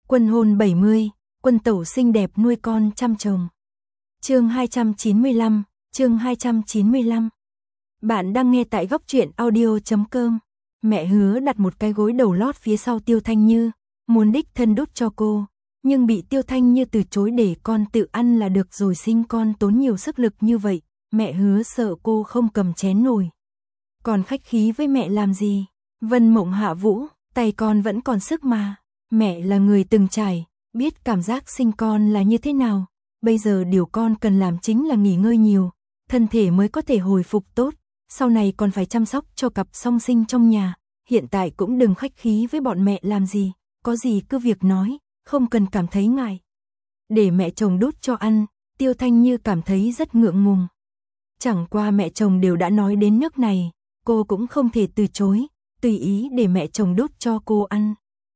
Quân hôn 70, quân tẩu xinh đẹp nuôi con chăm chồng. Chương 295, chương 295. Bạn đang nghe tại góc truyện audio.com. Mẹ Hứa đặt một cái gối đầu lót phía sau Tiêu Thanh Như, muốn đích thân đút cho cô, nhưng bị Tiêu Thanh Như từ chối để con tự ăn là được rồi, sinh con tốn nhiều sức lực như vậy, mẹ Hứa sợ cô không cầm chén nổi. Còn khách khí với mẹ làm gì? Vân Mộng hạ vũ, tay con vẫn còn sức mà. Mẹ là người từng trải, biết cảm giác sinh con là như thế nào. Bây giờ điều con cần làm chính là nghỉ ngơi nhiều, thân thể mới có thể hồi phục tốt. Sau này còn phải chăm sóc cho cặp song sinh trong nhà. Hiện tại cũng đừng khách khí với bọn mẹ làm gì, có gì cứ việc nói, không cần cảm thấy ngại. Để mẹ chồng đút cho ăn, Tiêu Thanh Như cảm thấy rất ngượng ngùng. Chẳng qua mẹ chồng đều đã nói đến nước này, cô cũng không thể từ chối, tùy ý để mẹ chồng đút cho cô ăn.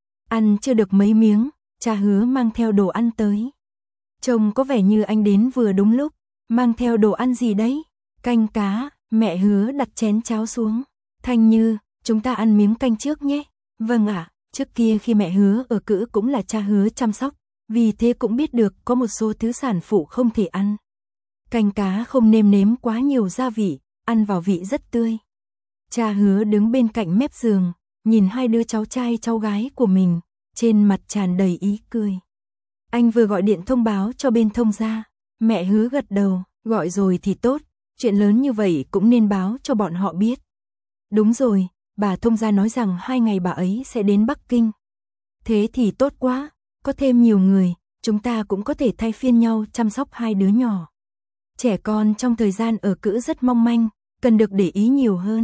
Ăn chưa được mấy miếng, cha Hứa mang theo đồ ăn tới. Trông có vẻ như anh đến vừa đúng lúc, mang theo đồ ăn gì đấy? Canh cá, mẹ Hứa đặt chén cháo xuống. Thanh Như, chúng ta ăn miếng canh trước nhé. Vâng ạ, trước kia khi mẹ Hứa ở cữ cũng là cha Hứa chăm sóc, vì thế cũng biết được có một số thứ sản phụ không thể ăn. Canh cá không nêm nếm quá nhiều gia vị, ăn vào vị rất tươi. Cha Hứa đứng bên cạnh mép giường, nhìn hai đứa cháu trai cháu gái của mình, trên mặt tràn đầy ý cười. Anh vừa gọi điện thông báo cho bên thông gia. Mẹ Hứa gật đầu, gọi rồi thì tốt, chuyện lớn như vậy cũng nên báo cho bọn họ biết. Đúng rồi, bà thông gia nói rằng 2 ngày bà ấy sẽ đến Bắc Kinh. Thế thì tốt quá, có thêm nhiều người, chúng ta cũng có thể thay phiên nhau chăm sóc hai đứa nhỏ. Trẻ con trong thời gian ở cữ rất mong manh, cần được để ý nhiều hơn.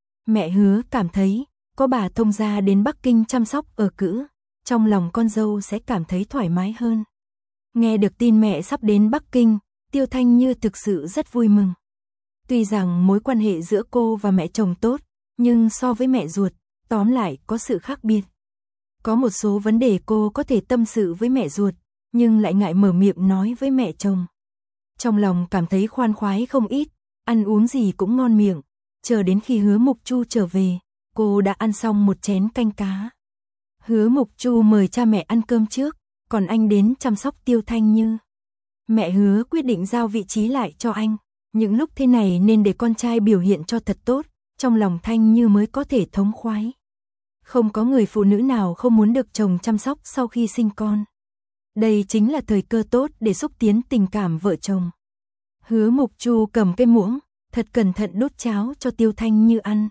Mẹ Hứa cảm thấy, có bà thông gia đến Bắc Kinh chăm sóc ở cữ, trong lòng con dâu sẽ cảm thấy thoải mái hơn. Nghe được tin mẹ sắp đến Bắc Kinh, Tiêu Thanh Như thực sự rất vui mừng. Tuy rằng mối quan hệ giữa cô và mẹ chồng tốt, nhưng so với mẹ ruột, tóm lại có sự khác biệt. Có một số vấn đề cô có thể tâm sự với mẹ ruột, nhưng lại ngại mở miệng nói với mẹ chồng. Trong lòng cảm thấy khoan khoái không ít, ăn uống gì cũng ngon miệng. Chờ đến khi Hứa Mục Chu trở về, cô đã ăn xong một chén canh cá. Hứa Mục Chu mời cha mẹ ăn cơm trước, còn anh đến chăm sóc Tiêu Thanh Như. Mẹ Hứa quyết định giao vị trí lại cho anh. Những lúc thế này nên để con trai biểu hiện cho thật tốt, trong lòng Thanh Như mới có thể thống khoái. Không có người phụ nữ nào không muốn được chồng chăm sóc sau khi sinh con. Đây chính là thời cơ tốt để xúc tiến tình cảm vợ chồng. Hứa Mục Chu cầm cái muỗng, thật cẩn thận đút cháo cho Tiêu Thanh Như ăn.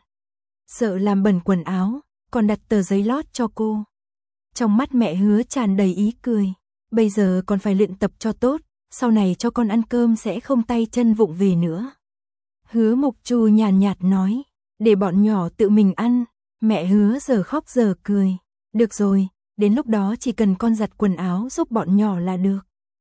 Sợ làm bẩn quần áo, còn đặt tờ giấy lót cho cô. Trong mắt mẹ Hứa tràn đầy ý cười. Bây giờ còn phải luyện tập cho tốt, sau này cho con ăn cơm sẽ không tay chân vụng về nữa. Hứa Mục Chu nhàn nhạt nói, để bọn nhỏ tự mình ăn. Mẹ Hứa giờ khóc giờ cười. Được rồi, đến lúc đó chỉ cần con giặt quần áo giúp bọn nhỏ là được.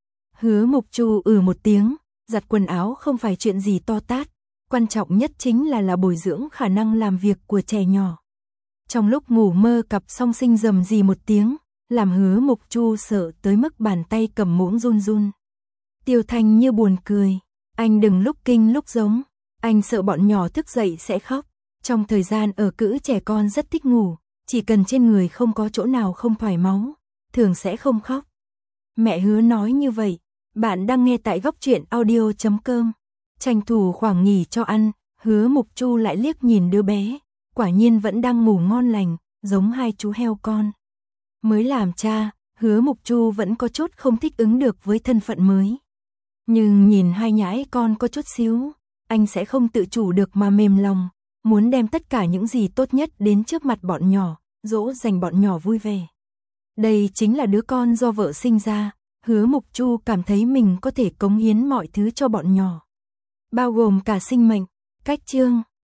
Hứa Mục Chu một tiếng, giặt quần áo không phải chuyện gì to tát. Quan trọng nhất chính là bồi dưỡng khả năng làm việc của trẻ nhỏ. Trong lúc ngủ mơ cặp song sinh rầm rì một tiếng, làm Hứa Mục Chu sợ tới mức bàn tay cầm muỗng run run. Tiêu Thanh Như buồn cười, anh đừng lúc kinh lúc giống, anh sợ bọn nhỏ thức dậy sẽ khóc. Trong thời gian ở cữ trẻ con rất thích ngủ, chỉ cần trên người không có chỗ nào không thoải máu, thường sẽ không khóc. Mẹ Hứa nói như vậy, bạn đang nghe tại góc truyện audio.com. Tranh thủ khoảng nghỉ cho ăn, Hứa Mục Chu lại liếc nhìn đứa bé, quả nhiên vẫn đang ngủ ngon lành, giống hai chú heo con. Mới làm cha, Hứa Mục Chu vẫn có chút không thích ứng được với thân phận mới. Nhưng nhìn hai nhãi con có chút xíu, anh sẽ không tự chủ được mà mềm lòng, muốn đem tất cả những gì tốt nhất đến trước mặt bọn nhỏ, dỗ dành bọn nhỏ vui vẻ. Đây chính là đứa con do vợ sinh ra, Hứa Mục Chu cảm thấy mình có thể cống hiến mọi thứ cho bọn nhỏ, bao gồm cả sinh mệnh. Cách chương